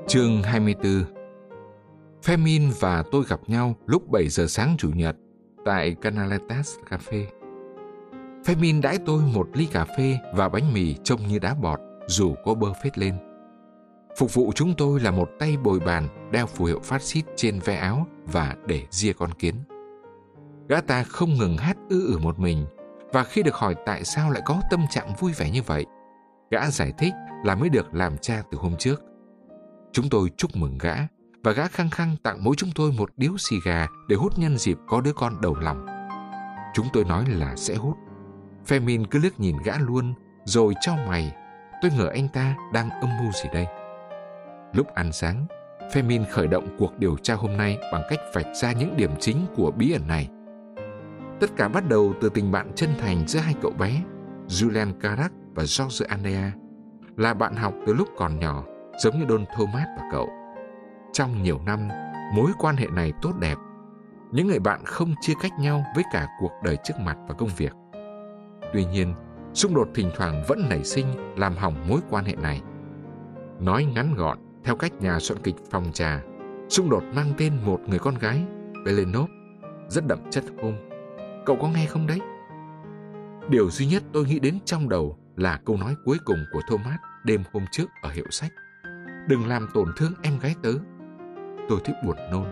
Chương 24. Fermin và tôi gặp nhau lúc 7 giờ sáng Chủ nhật tại Canaletas Cafe. Fermin đãi tôi một ly cà phê và bánh mì trông như đá bọt dù có bơ phết lên. Phục vụ chúng tôi là một tay bồi bàn đeo phù hiệu phát xít trên ve áo và để ria con kiến. Gã ta không ngừng hát một mình, và khi được hỏi tại sao lại có tâm trạng vui vẻ như vậy, gã giải thích là mới được làm cha từ hôm trước. Chúng tôi chúc mừng gã, và gã khăng khăng tặng mỗi chúng tôi một điếu xì gà để hút nhân dịp có đứa con đầu lòng. Chúng tôi nói là sẽ hút. Fermin cứ liếc nhìn gã luôn, rồi chau mày. Tôi ngờ anh ta đang âm mưu gì đây. Lúc ăn sáng, Fermin khởi động cuộc điều tra hôm nay bằng cách vạch ra những điểm chính của bí ẩn này. Tất cả bắt đầu từ tình bạn chân thành giữa hai cậu bé, Julian Carac và George Andrea, là bạn học từ lúc còn nhỏ, giống như Don Thomas và cậu. Trong nhiều năm, mối quan hệ này tốt đẹp. Những người bạn không chia cách nhau với cả cuộc đời trước mặt và công việc. Tuy nhiên, xung đột thỉnh thoảng vẫn nảy sinh làm hỏng mối quan hệ này. Nói ngắn gọn, theo cách nhà soạn kịch Phòng Trà, xung đột mang tên một người con gái, Penelope, rất đậm chất hôm. Cậu có nghe không đấy? Điều duy nhất tôi nghĩ đến trong đầu là câu nói cuối cùng của Thomas đêm hôm trước ở hiệu sách. Đừng làm tổn thương em gái tớ. Tôi thấy buồn nôn.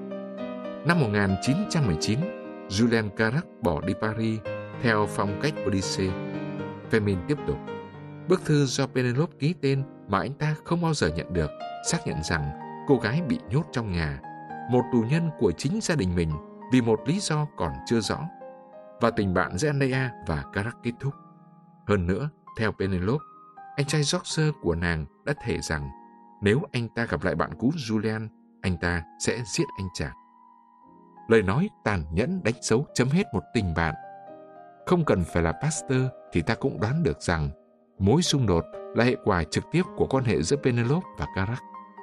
Năm 1919, Julian Carac bỏ đi Paris theo phong cách Odyssey. Fermin tiếp tục. Bức thư do Penelope ký tên mà anh ta không bao giờ nhận được xác nhận rằng cô gái bị nhốt trong nhà, một tù nhân của chính gia đình mình vì một lý do còn chưa rõ, và tình bạn giữa Andrea và Carac kết thúc. Hơn nữa, theo Penelope, anh trai George của nàng đã thề rằng nếu anh ta gặp lại bạn cũ Julian, anh ta sẽ giết anh chàng. Lời nói tàn nhẫn đánh dấu chấm hết một tình bạn. Không cần phải là pastor thì ta cũng đoán được rằng mối xung đột là hệ quả trực tiếp của quan hệ giữa Penelope và Carac.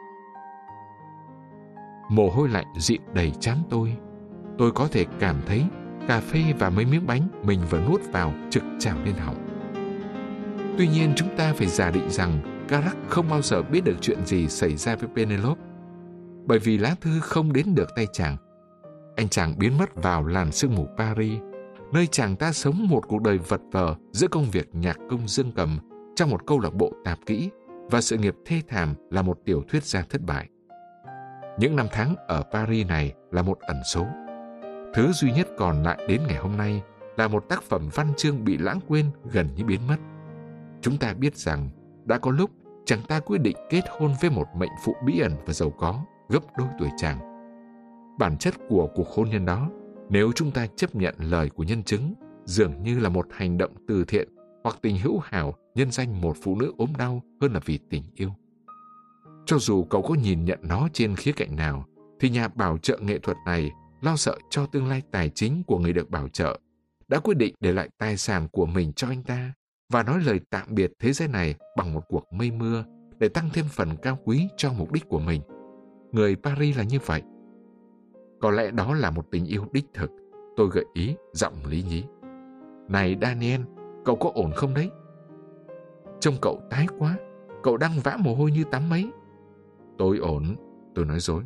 Mồ hôi lạnh dịn đầy trán tôi. Tôi có thể cảm thấy cà phê và mấy miếng bánh mình vừa nuốt vào trực trào lên họng. Tuy nhiên chúng ta phải giả định rằng Carac không bao giờ biết được chuyện gì xảy ra với Penelope, bởi vì lá thư không đến được tay chàng. Anh chàng biến mất vào làn sương mù Paris, nơi chàng ta sống một cuộc đời vật vờ giữa công việc nhạc công dương cầm trong một câu lạc bộ tạp kỹ và sự nghiệp thê thảm là một tiểu thuyết gia thất bại. Những năm tháng ở Paris này là một ẩn số. Thứ duy nhất còn lại đến ngày hôm nay là một tác phẩm văn chương bị lãng quên gần như biến mất. Chúng ta biết rằng đã có lúc chàng ta quyết định kết hôn với một mệnh phụ bí ẩn và giàu có, gấp đôi tuổi chàng. Bản chất của cuộc hôn nhân đó, nếu chúng ta chấp nhận lời của nhân chứng, dường như là một hành động từ thiện hoặc tình hữu hảo nhân danh một phụ nữ ốm đau hơn là vì tình yêu. Cho dù cậu có nhìn nhận nó trên khía cạnh nào, thì nhà bảo trợ nghệ thuật này, lo sợ cho tương lai tài chính của người được bảo trợ, đã quyết định để lại tài sản của mình cho anh ta và nói lời tạm biệt thế giới này bằng một cuộc mây mưa để tăng thêm phần cao quý cho mục đích của mình. Người Paris là như vậy. Có lẽ đó là một tình yêu đích thực, tôi gợi ý giọng lý nhí. Này Daniel, cậu có ổn không đấy? Trông cậu tái quá, cậu đang vã mồ hôi như tắm mấy. Tôi ổn, tôi nói dối.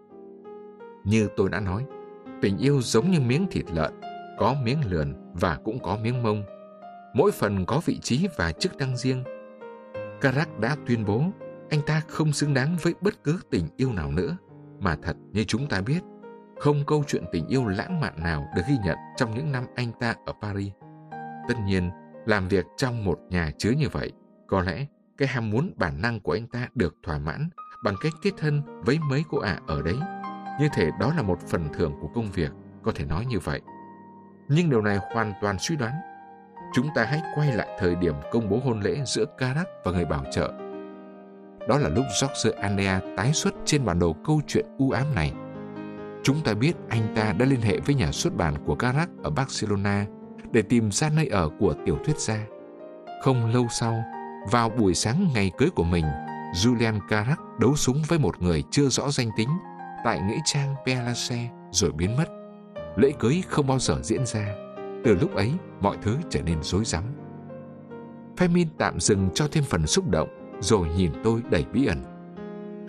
Như tôi đã nói, tình yêu giống như miếng thịt lợn, có miếng lườn và cũng có miếng mông. Mỗi phần có vị trí và chức năng riêng. Carac đã tuyên bố anh ta không xứng đáng với bất cứ tình yêu nào nữa, mà thật như chúng ta biết, không câu chuyện tình yêu lãng mạn nào được ghi nhận trong những năm anh ta ở Paris. Tất nhiên, làm việc trong một nhà chứa như vậy, có lẽ cái ham muốn bản năng của anh ta được thỏa mãn bằng cách kết thân với mấy cô ả ở đấy. Như thể đó là một phần thưởng của công việc, có thể nói như vậy. Nhưng điều này hoàn toàn suy đoán. Chúng ta hãy quay lại thời điểm công bố hôn lễ giữa Carac và người bảo trợ. Đó là lúc George Andrea tái xuất trên bản đồ câu chuyện u ám này. Chúng ta biết anh ta đã liên hệ với nhà xuất bản của Carac ở Barcelona để tìm ra nơi ở của tiểu thuyết gia. Không lâu sau, vào buổi sáng ngày cưới của mình, Julian Carac đấu súng với một người chưa rõ danh tính tại nghĩa trang Père Lachaise rồi biến mất. Lễ cưới không bao giờ diễn ra. Từ lúc ấy, mọi thứ trở nên rối rắm. Fermin tạm dừng cho thêm phần xúc động, rồi nhìn tôi đầy bí ẩn.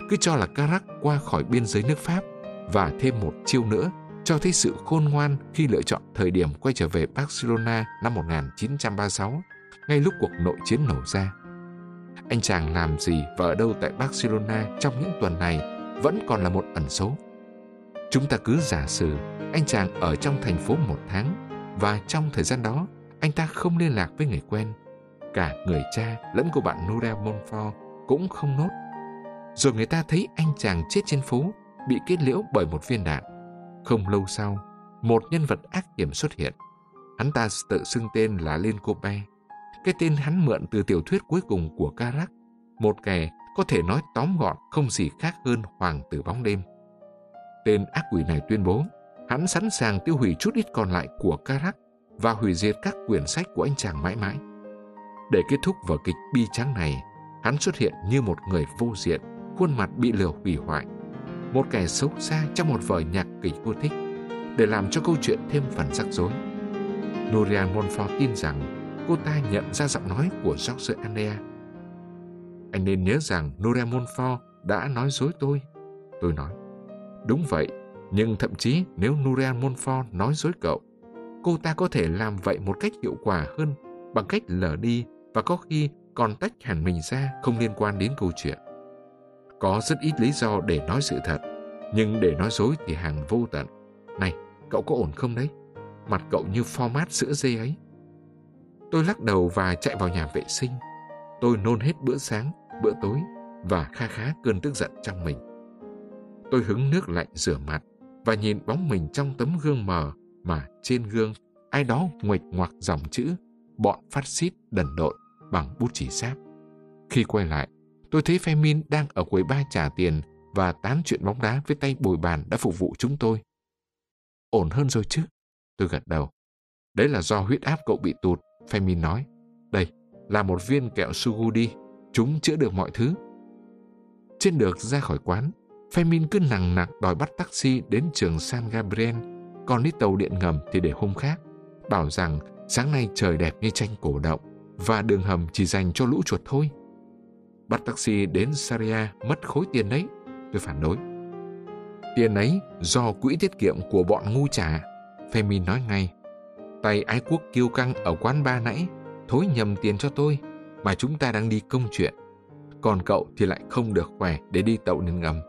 cứ cho là Carac qua khỏi biên giới nước Pháp, và thêm một chiêu nữa cho thấy sự khôn ngoan khi lựa chọn thời điểm quay trở về Barcelona năm 1936, ngay lúc cuộc nội chiến nổ ra. Anh chàng làm gì và ở đâu tại Barcelona trong những tuần này vẫn còn là một ẩn số. Chúng ta cứ giả sử anh chàng ở trong thành phố 1 tháng, và trong thời gian đó anh ta không liên lạc với người quen. Cả người cha lẫn cô bạn Nuria Montfort cũng không nốt. Rồi người ta thấy anh chàng chết trên phố, bị kết liễu bởi một viên đạn. Không lâu sau, một nhân vật ác hiểm xuất hiện. Hắn ta tự xưng tên là Lencope, cái tên hắn mượn từ tiểu thuyết cuối cùng của Carac, một kẻ có thể nói tóm gọn không gì khác hơn hoàng tử bóng đêm. Tên ác quỷ này tuyên bố hắn sẵn sàng tiêu hủy chút ít còn lại của Carac và hủy diệt các quyển sách của anh chàng mãi mãi. Để kết thúc vở kịch bi tráng này, hắn xuất hiện như một người vô diện, khuôn mặt bị lửa hủy hoại, một kẻ xấu xa trong một vở nhạc kịch vô thích, để làm cho câu chuyện thêm phần rắc rối. Nuria Montfort tin rằng cô ta nhận ra giọng nói của George Anea. Anh nên nhớ rằng Nuria Montfort đã nói dối tôi. Tôi nói, đúng vậy, nhưng thậm chí nếu Nuria Montfort nói dối cậu, cô ta có thể làm vậy một cách hiệu quả hơn bằng cách lờ đi và có khi còn tách hẳn mình ra, không liên quan đến câu chuyện. Có rất ít lý do để nói sự thật, nhưng để nói dối thì hàng vô tận. Này, cậu có ổn không đấy? Mặt cậu như format sữa dê ấy. Tôi lắc đầu và chạy vào nhà vệ sinh. Tôi nôn hết bữa sáng, bữa tối và kha khá cơn tức giận trong mình. Tôi hứng nước lạnh rửa mặt và nhìn bóng mình trong tấm gương mờ mà trên gương ai đó nguệch ngoạc dòng chữ bọn phát xít đần độn bằng bút chì sáp. Khi quay lại, tôi thấy Fermin đang ở quầy bar trả tiền và tán chuyện bóng đá với tay bồi bàn đã phục vụ chúng tôi. Ổn hơn rồi chứ? Tôi gật đầu. Đấy là do huyết áp cậu bị tụt, Fermin nói. Đây, là một viên kẹo Sugu đi, chúng chữa được mọi thứ. Trên đường ra khỏi quán, Fermin cứ nằng nặc đòi bắt taxi đến trường San Gabriel, còn đi tàu điện ngầm thì để hôm khác. Bảo rằng sáng nay trời đẹp như tranh cổ động và đường hầm chỉ dành cho lũ chuột thôi. Bắt taxi đến Sarria mất khối tiền đấy, tôi phản đối. Tiền ấy do quỹ tiết kiệm của bọn ngu trả, Fermin nói ngay. Tay ái quốc kiêu căng ở quán bar nãy thối nhầm tiền cho tôi, mà chúng ta đang đi công chuyện. Còn cậu thì lại không được khỏe để đi tàu điện ngầm.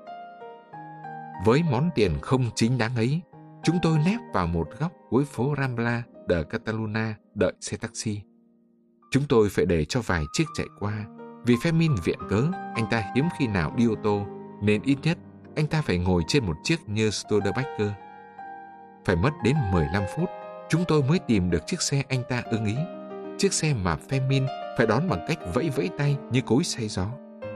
Với món tiền không chính đáng ấy, chúng tôi nép vào một góc cuối phố Rambla de Catalunya đợi xe taxi. Chúng tôi phải để cho vài chiếc chạy qua, vì Fermin viện cớ anh ta hiếm khi nào đi ô tô, nên ít nhất anh ta phải ngồi trên một chiếc như Studebaker. Phải mất đến 15 phút, chúng tôi mới tìm được chiếc xe anh ta ưng ý, chiếc xe mà Fermin phải đón bằng cách vẫy vẫy tay như cối xay gió.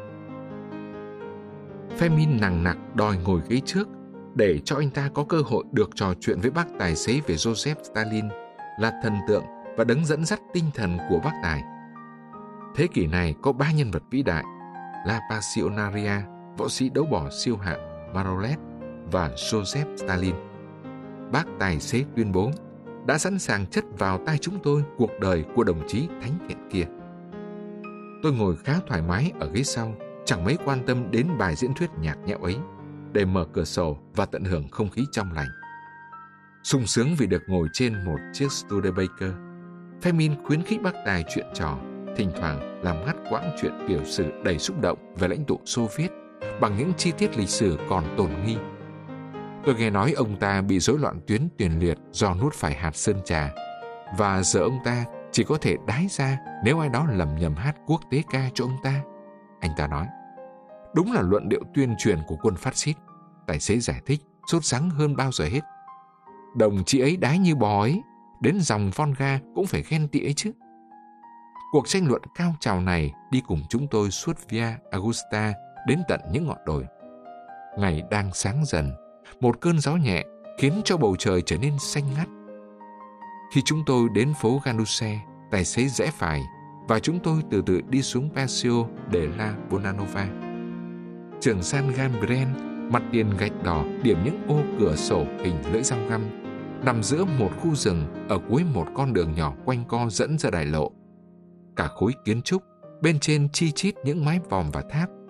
Fermin nằng nặc đòi ngồi ghế trước để cho anh ta có cơ hội được trò chuyện với bác tài xế về Joseph Stalin, là thần tượng và đấng dẫn dắt tinh thần của bác tài. Thế kỷ này có 3 nhân vật vĩ đại: La Passionaria, võ sĩ đấu bỏ siêu hạng Marolet và Joseph Stalin. Bác tài xế tuyên bố đã sẵn sàng chất vào tay chúng tôi cuộc đời của đồng chí thánh thiện kia. Tôi ngồi khá thoải mái ở ghế sau, chẳng mấy quan tâm đến bài diễn thuyết nhạt nhẽo ấy, để mở cửa sổ và tận hưởng không khí trong lành. Sung sướng vì được ngồi trên một chiếc Studebaker, Fermin khuyến khích bác tài chuyện trò, thỉnh thoảng làm ngắt quãng chuyện tiểu sử đầy xúc động về lãnh tụ Xô Viết bằng những chi tiết lịch sử còn tồn nghi. Tôi nghe nói ông ta bị rối loạn tuyến tiền liệt do nuốt phải hạt sơn trà, và giờ ông ta chỉ có thể đái ra nếu ai đó lầm nhầm hát quốc tế ca cho ông ta. Anh ta nói, đúng là luận điệu tuyên truyền của quân phát xít. Tài xế giải thích, sốt sắng hơn bao giờ hết. Đồng chí ấy đái như bò ấy, đến dòng Volga cũng phải ghen tị ấy chứ. Cuộc tranh luận cao trào này đi cùng chúng tôi suốt Via Augusta đến tận những ngọn đồi. Ngày đang sáng dần, một cơn gió nhẹ khiến cho bầu trời trở nên xanh ngắt. Khi chúng tôi đến phố Ganduce, tài xế rẽ phải và chúng tôi từ từ đi xuống Paseo de la Bonanova. Trường San Gabriel, mặt tiền gạch đỏ điểm những ô cửa sổ hình lưỡi dao găm, nằm giữa một khu rừng ở cuối một con đường nhỏ quanh co dẫn ra đại lộ. Cả khối kiến trúc, bên trên chi chít những mái vòm và tháp.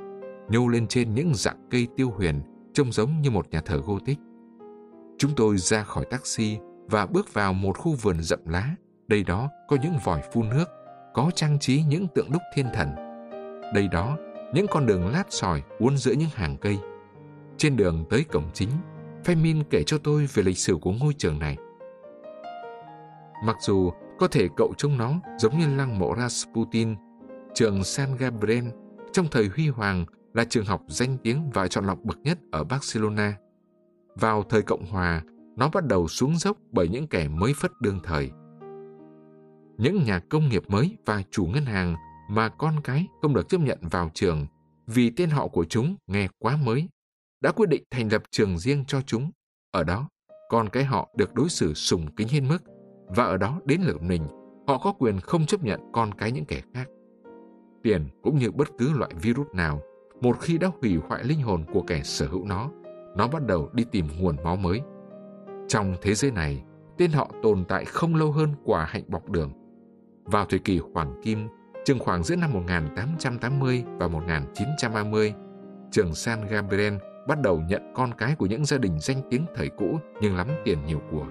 nhô lên trên những rặng cây tiêu huyền, trông giống như một nhà thờ Gothic. Chúng tôi ra khỏi taxi và bước vào một khu vườn rậm lá. Đây đó có những vòi phun nước, có trang trí những tượng đúc thiên thần. Đây đó những con đường lát sỏi uốn giữa những hàng cây. Trên đường tới cổng chính, Femin kể cho tôi về lịch sử của ngôi trường này. Mặc dù có thể cậu trông nó giống như lăng mộ Rasputin, trường San Gabriel trong thời huy hoàng là trường học danh tiếng và chọn lọc bậc nhất ở Barcelona. Vào thời Cộng Hòa, nó bắt đầu xuống dốc bởi những kẻ mới phất đương thời. Những nhà công nghiệp mới và chủ ngân hàng mà con cái không được chấp nhận vào trường vì tên họ của chúng nghe quá mới, đã quyết định thành lập trường riêng cho chúng. Ở đó, con cái họ được đối xử sùng kính hết mức, và ở đó đến lượt mình, họ có quyền không chấp nhận con cái những kẻ khác. Tiền cũng như bất cứ loại virus nào, một khi đã hủy hoại linh hồn của kẻ sở hữu nó bắt đầu đi tìm nguồn máu mới. Trong thế giới này, tên họ tồn tại không lâu hơn quả hạnh bọc đường. Vào thời kỳ Hoàng Kim, chừng khoảng giữa năm 1880 và 1930, trường San Gabriel bắt đầu nhận con cái của những gia đình danh tiếng thời cũ nhưng lắm tiền nhiều của.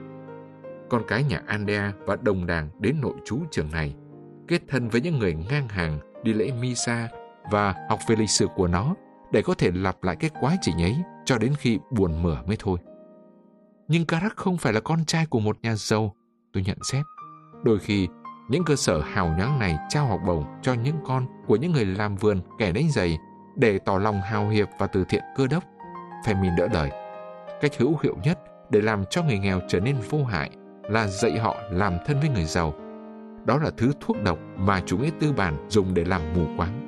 Con cái nhà Andrea và đồng đảng đến nội trú trường này, kết thân với những người ngang hàng đi lễ Misa và học về lịch sử của nó để có thể lặp lại cái quá trình ấy cho đến khi buồn mửa mới thôi. Nhưng Carac không phải là con trai của một nhà giàu, tôi nhận xét. Đôi khi, những cơ sở hào nhoáng này trao học bổng cho những con của những người làm vườn, kẻ đánh giày để tỏ lòng hào hiệp và từ thiện cơ đốc. Femin đỡ lời. Cách hữu hiệu nhất để làm cho người nghèo trở nên vô hại là dạy họ làm thân với người giàu. Đó là thứ thuốc độc mà chủ nghĩa tư bản dùng để làm mù quáng.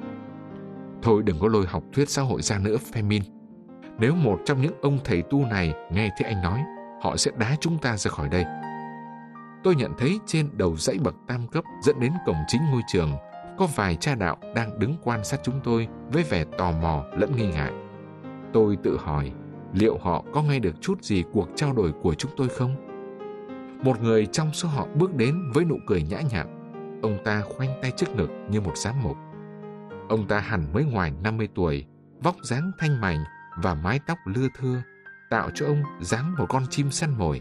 Thôi đừng có lôi học thuyết xã hội ra nữa, Femin. Nếu một trong những ông thầy tu này nghe thấy anh nói, họ sẽ đá chúng ta ra khỏi đây. Tôi nhận thấy trên đầu dãy bậc tam cấp dẫn đến cổng chính ngôi trường, có vài cha đạo đang đứng quan sát chúng tôi với vẻ tò mò lẫn nghi ngại. Tôi tự hỏi, liệu họ có nghe được chút gì cuộc trao đổi của chúng tôi không? Một người trong số họ bước đến với nụ cười nhã nhặn. Ông ta khoanh tay trước ngực như một giám mục. Ông ta hẳn mới ngoài 50 tuổi, vóc dáng thanh mảnh và mái tóc lưa thưa, tạo cho ông dáng một con chim săn mồi.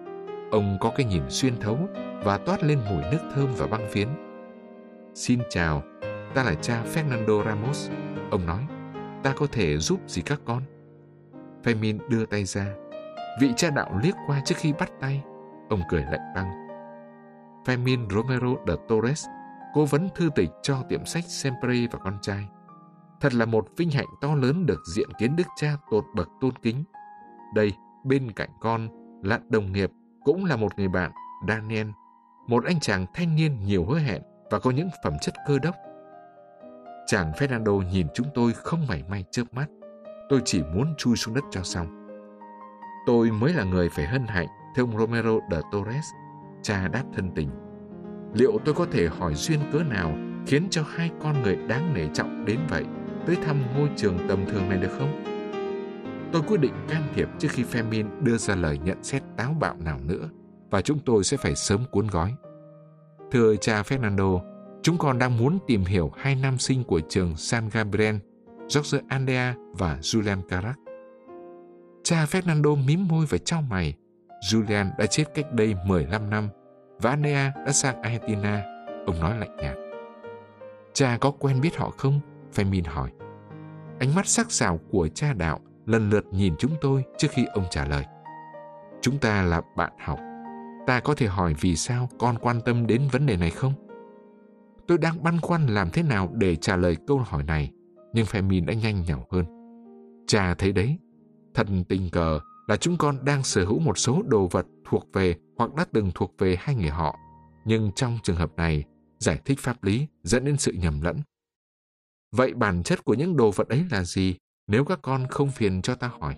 Ông có cái nhìn xuyên thấu và toát lên mùi nước thơm và băng phiến. Xin chào, ta là cha Fernando Ramos. Ông nói, ta có thể giúp gì các con? Femin đưa tay ra. Vị cha đạo liếc qua trước khi bắt tay. Ông cười lạnh băng. Fermin Romero de Torres, cố vấn thư tịch cho tiệm sách Sempre và con trai. Thật là một vinh hạnh to lớn được diện kiến đức cha tột bậc tôn kính. Đây, bên cạnh con là đồng nghiệp, cũng là một người bạn, Daniel, một anh chàng thanh niên nhiều hứa hẹn và có những phẩm chất cơ đốc. Chàng Fernando nhìn chúng tôi không mảy may chớp mắt. Tôi chỉ muốn chui xuống đất cho xong. Tôi mới là người phải hân hạnh, thưa ông Romero de Torres, cha đáp thân tình. Liệu tôi có thể hỏi duyên cớ nào khiến cho hai con người đáng nể trọng đến vậy tới thăm ngôi trường tầm thường này được không? Tôi quyết định can thiệp trước khi Femin đưa ra lời nhận xét táo bạo nào nữa, và chúng tôi sẽ phải sớm cuốn gói. Thưa cha Fernando, chúng con đang muốn tìm hiểu hai nam sinh của trường San Gabriel, Jorge Andrea và Julian Carac. Cha Fernando mím môi và chau mày. Julian đã chết cách đây 15 năm và Andrea đã sang Argentina, ông nói lạnh nhạt. Cha có quen biết họ không? Femin hỏi. Ánh mắt sắc sảo của cha đạo lần lượt nhìn chúng tôi trước khi ông trả lời. Chúng ta là bạn học. Ta có thể hỏi vì sao con quan tâm đến vấn đề này không? Tôi đang băn khoăn làm thế nào để trả lời câu hỏi này, nhưng Femin đã nhanh nhảu hơn. Cha thấy đấy, thật tình cờ là chúng con đang sở hữu một số đồ vật thuộc về hoặc đã từng thuộc về hai người họ, nhưng trong trường hợp này, giải thích pháp lý dẫn đến sự nhầm lẫn. Vậy bản chất của những đồ vật ấy là gì, nếu các con không phiền cho ta hỏi?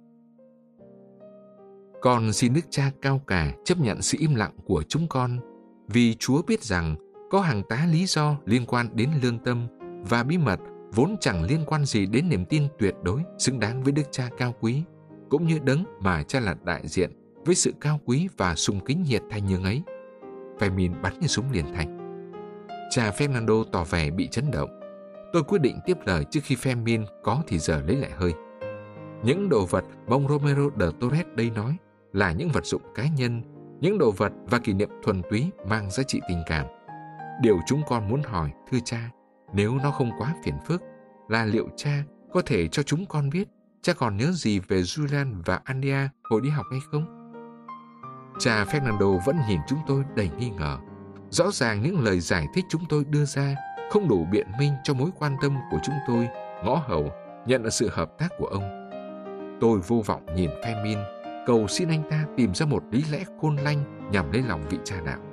Con xin Đức Cha cao cả chấp nhận sự im lặng của chúng con, vì Chúa biết rằng có hàng tá lý do liên quan đến lương tâm và bí mật vốn chẳng liên quan gì đến niềm tin tuyệt đối xứng đáng với Đức Cha cao quý, cũng như đấng mà cha là đại diện với sự cao quý và sùng kính nhiệt thành nhường ấy. Femin bắn như súng liền thành. Cha Fernando tỏ vẻ bị chấn động. Tôi quyết định tiếp lời trước khi Fermin có thì giờ lấy lại hơi. Những đồ vật mà ông Romero de Torres đây nói là những vật dụng cá nhân, những đồ vật và kỷ niệm thuần túy mang giá trị tình cảm. Điều chúng con muốn hỏi, thưa cha, nếu nó không quá phiền phức, là liệu cha có thể cho chúng con biết cha còn nhớ gì về Julian và Ania hồi đi học hay không? Cha Fernando vẫn nhìn chúng tôi đầy nghi ngờ. Rõ ràng những lời giải thích chúng tôi đưa ra không đủ biện minh cho mối quan tâm của chúng tôi ngõ hầu nhận được sự hợp tác của ông. Tôi vô vọng nhìn Fermin, cầu xin anh ta tìm ra một lý lẽ khôn lanh nhằm lấy lòng vị cha đạo.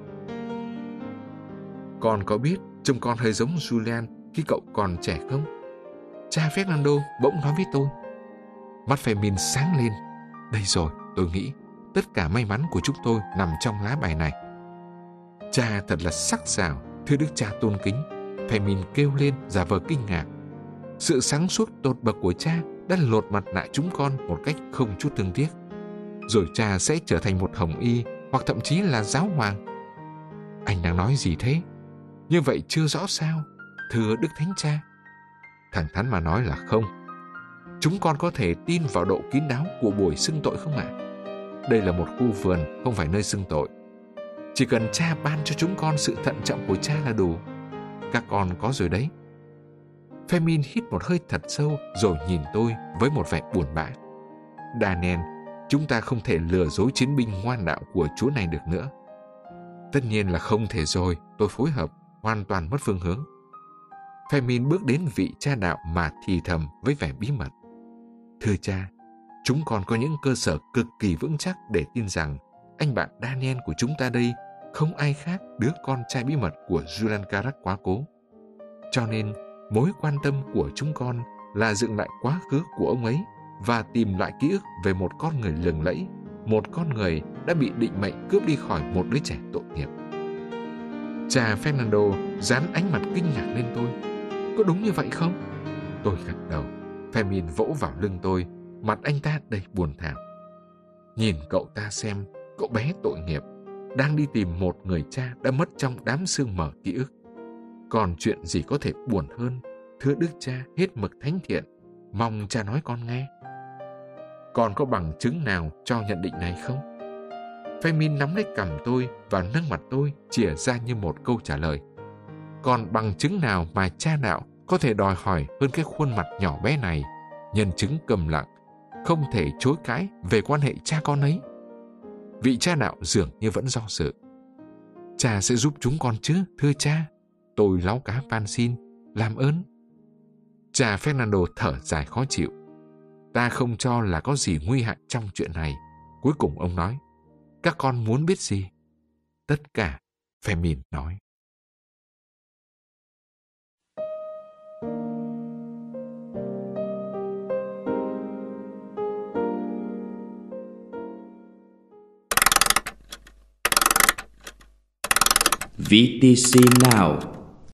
Con có biết trông con hơi giống Julian khi cậu còn trẻ không? Cha Fernando bỗng nói với tôi. Mắt Fermin sáng lên. Đây rồi, tôi nghĩ, tất cả may mắn của chúng tôi nằm trong lá bài này. Cha thật là sắc sảo, thưa đức cha tôn kính. Fermin kêu lên giả vờ kinh ngạc. Sự sáng suốt tột bậc của cha đã lột mặt nạ chúng con một cách không chút thương tiếc. Rồi cha sẽ trở thành một hồng y hoặc thậm chí là giáo hoàng. Anh đang nói gì thế? Như vậy chưa rõ sao, thưa đức thánh cha? Thẳng thắn mà nói là không. Chúng con có thể tin vào độ kín đáo của buổi xưng tội không ạ? Đây là một khu vườn, không phải nơi xưng tội. Chỉ cần cha ban cho chúng con sự thận trọng của cha là đủ. Các con có rồi đấy. Fermin hít một hơi thật sâu rồi nhìn tôi với một vẻ buồn bã. Daniel, chúng ta không thể lừa dối chiến binh ngoan đạo của Chúa này được nữa. Tất nhiên là không thể rồi, tôi phối hợp, hoàn toàn mất phương hướng. Fermin bước đến vị cha đạo mà thì thầm với vẻ bí mật. Thưa cha, chúng con có những cơ sở cực kỳ vững chắc để tin rằng anh bạn Daniel của chúng ta đây không ai khác đứa con trai bí mật của Julian Carac quá cố. Cho nên, mối quan tâm của chúng con là dựng lại quá khứ của ông ấy và tìm lại ký ức về một con người lừng lẫy, một con người đã bị định mệnh cướp đi khỏi một đứa trẻ tội nghiệp. Cha Fernando dán ánh mặt kinh ngạc lên tôi. Có đúng như vậy không? Tôi gật đầu. Fermin vỗ vào lưng tôi, mặt anh ta đầy buồn thảm. Nhìn cậu ta xem, cậu bé tội nghiệp đang đi tìm một người cha đã mất trong đám sương mờ ký ức. Còn chuyện gì có thể buồn hơn, thưa đức cha hết mực thánh thiện, mong cha nói con nghe. Còn có bằng chứng nào cho nhận định này không? Fermin nắm lấy cằm tôi và nâng mặt tôi chìa ra như một câu trả lời. Còn bằng chứng nào mà cha đạo có thể đòi hỏi hơn cái khuôn mặt nhỏ bé này, nhân chứng cầm lặng, không thể chối cãi về quan hệ cha con ấy? Vị cha đạo dường như vẫn do dự. Cha sẽ giúp chúng con chứ, thưa cha. Tôi láu cá van xin, làm ơn. Cha Fernando thở dài khó chịu. Ta không cho là có gì nguy hại trong chuyện này. Cuối cùng ông nói, các con muốn biết gì? Tất cả, Fermin nói. VTC Now.